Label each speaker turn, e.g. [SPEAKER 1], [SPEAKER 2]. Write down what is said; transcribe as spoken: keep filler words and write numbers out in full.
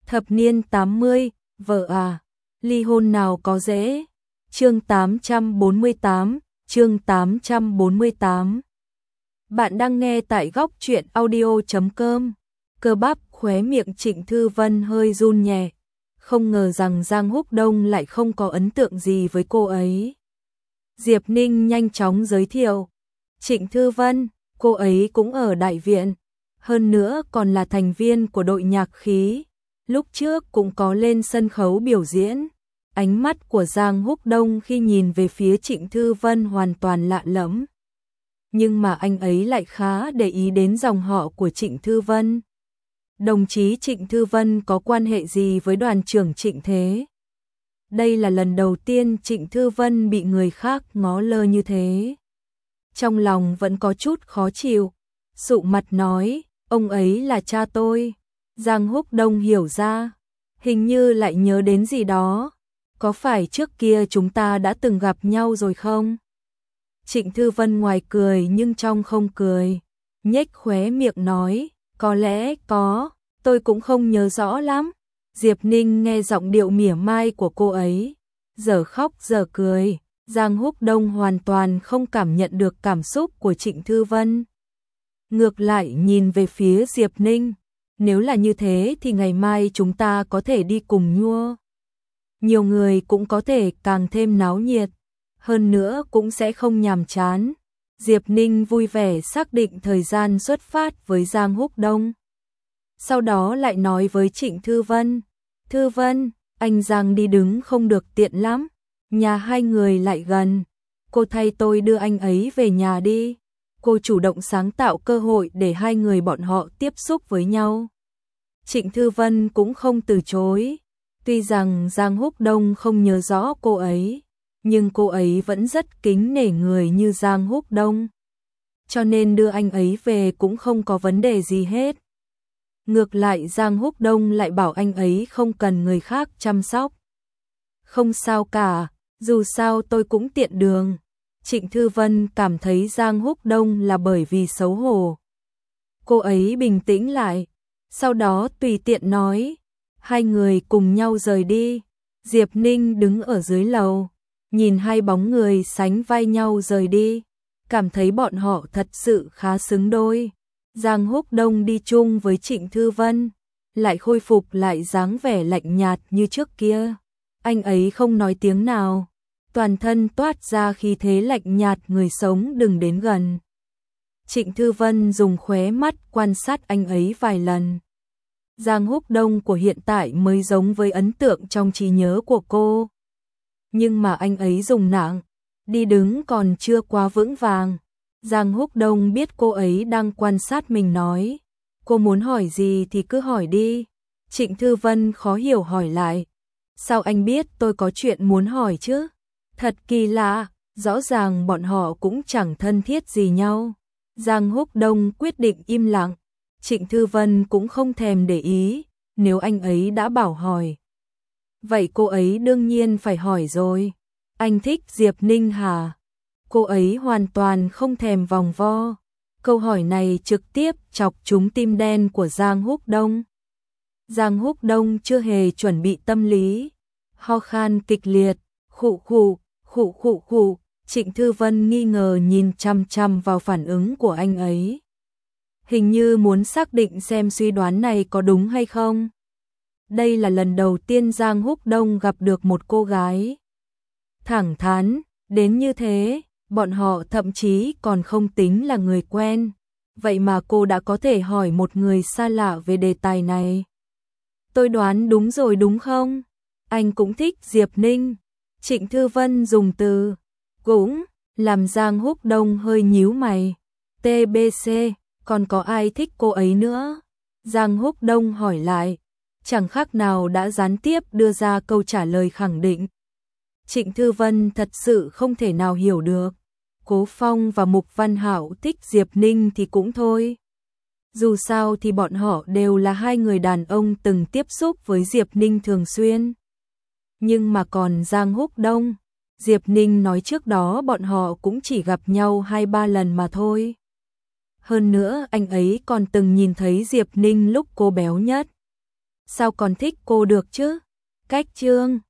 [SPEAKER 1] Thập niên tám mươi, vợ à, ly hôn nào có dễ. Chương tám trăm bốn mươi tám, chương tám trăm bốn mươi tám. Bạn đang nghe tại góc truyện audio chấm com. Cơ bắp khóe miệng Trịnh Thư Vân hơi run nhẹ, không ngờ rằng Giang Húc Đông lại không có ấn tượng gì với cô ấy. Diệp Ninh nhanh chóng giới thiệu, Trịnh Thư Vân, cô ấy cũng ở đại viện, hơn nữa còn là thành viên của đội nhạc khí, lúc trước cũng có lên sân khấu biểu diễn. Ánh mắt của Giang Húc Đông khi nhìn về phía Trịnh Thư Vân hoàn toàn lạ lẫm. Nhưng mà anh ấy lại khá để ý đến dòng họ của Trịnh Thư Vân. Đồng chí Trịnh Thư Vân có quan hệ gì với đoàn trưởng Trịnh thế? Đây là lần đầu tiên Trịnh Thư Vân bị người khác ngó lơ như thế. Trong lòng vẫn có chút khó chịu, sụ mặt nói, ông ấy là cha tôi. Giang Húc Đông hiểu ra, hình như lại nhớ đến gì đó. Có phải trước kia chúng ta đã từng gặp nhau rồi không? Trịnh Thư Vân ngoài cười nhưng trong không cười, nhếch khóe miệng nói, có lẽ có, tôi cũng không nhớ rõ lắm. Diệp Ninh nghe giọng điệu mỉa mai của cô ấy, giờ khóc giờ cười. Giang Húc Đông hoàn toàn không cảm nhận được cảm xúc của Trịnh Thư Vân. Ngược lại nhìn về phía Diệp Ninh, nếu là như thế thì ngày mai chúng ta có thể đi cùng nhua. Nhiều người cũng có thể càng thêm náo nhiệt, hơn nữa cũng sẽ không nhàm chán. Diệp Ninh vui vẻ xác định thời gian xuất phát với Giang Húc Đông. Sau đó lại nói với Trịnh Thư Vân, Thư Vân, anh Giang đi đứng không được tiện lắm, nhà hai người lại gần, cô thay tôi đưa anh ấy về nhà đi. Cô chủ động sáng tạo cơ hội để hai người bọn họ tiếp xúc với nhau. Trịnh Thư Vân cũng không từ chối. Tuy rằng Giang Húc Đông không nhớ rõ cô ấy, nhưng cô ấy vẫn rất kính nể người như Giang Húc Đông. Cho nên đưa anh ấy về cũng không có vấn đề gì hết. Ngược lại Giang Húc Đông lại bảo anh ấy không cần người khác chăm sóc. Không sao cả, dù sao tôi cũng tiện đường. Trịnh Thư Vân cảm thấy Giang Húc Đông là bởi vì xấu hổ. Cô ấy bình tĩnh lại, sau đó tùy tiện nói, hai người cùng nhau rời đi. Diệp Ninh đứng ở dưới lầu, nhìn hai bóng người sánh vai nhau rời đi, cảm thấy bọn họ thật sự khá xứng đôi. Giang Húc Đông đi chung với Trịnh Thư Vân, lại khôi phục lại dáng vẻ lạnh nhạt như trước kia. Anh ấy không nói tiếng nào, toàn thân toát ra khí thế lạnh nhạt người sống đừng đến gần. Trịnh Thư Vân dùng khóe mắt quan sát anh ấy vài lần. Giang Húc Đông của hiện tại mới giống với ấn tượng trong trí nhớ của cô. Nhưng mà anh ấy dùng nặng, đi đứng còn chưa quá vững vàng. Giang Húc Đông biết cô ấy đang quan sát mình nói, cô muốn hỏi gì thì cứ hỏi đi. Trịnh Thư Vân khó hiểu hỏi lại, sao anh biết tôi có chuyện muốn hỏi chứ? Thật kỳ lạ, rõ ràng bọn họ cũng chẳng thân thiết gì nhau. Giang Húc Đông quyết định im lặng. Trịnh Thư Vân cũng không thèm để ý, nếu anh ấy đã bảo hỏi. Vậy cô ấy đương nhiên phải hỏi rồi. Anh thích Diệp Ninh hả? Cô ấy hoàn toàn không thèm vòng vo. Câu hỏi này trực tiếp chọc trúng tim đen của Giang Húc Đông. Giang Húc Đông chưa hề chuẩn bị tâm lý. Ho khan kịch liệt, khụ khụ, khụ khụ khụ. Trịnh Thư Vân nghi ngờ nhìn chăm chăm vào phản ứng của anh ấy. Hình như muốn xác định xem suy đoán này có đúng hay không. Đây là lần đầu tiên Giang Húc Đông gặp được một cô gái thẳng thắn đến như thế, bọn họ thậm chí còn không tính là người quen. Vậy mà cô đã có thể hỏi một người xa lạ về đề tài này. Tôi đoán đúng rồi đúng không? Anh cũng thích Diệp Ninh. Trịnh Thư Vân dùng từ cũng làm Giang Húc Đông hơi nhíu mày. tê bê xê, còn có ai thích cô ấy nữa? Giang Húc Đông hỏi lại, chẳng khác nào đã gián tiếp đưa ra câu trả lời khẳng định. Trịnh Thư Vân thật sự không thể nào hiểu được. Cố Phong và Mục Văn Hạo thích Diệp Ninh thì cũng thôi. Dù sao thì bọn họ đều là hai người đàn ông từng tiếp xúc với Diệp Ninh thường xuyên. Nhưng mà còn Giang Húc Đông, Diệp Ninh nói trước đó bọn họ cũng chỉ gặp nhau hai ba lần mà thôi. Hơn nữa anh ấy còn từng nhìn thấy Diệp Ninh lúc cô béo nhất. sao còn thích cô được chứ? Cách chương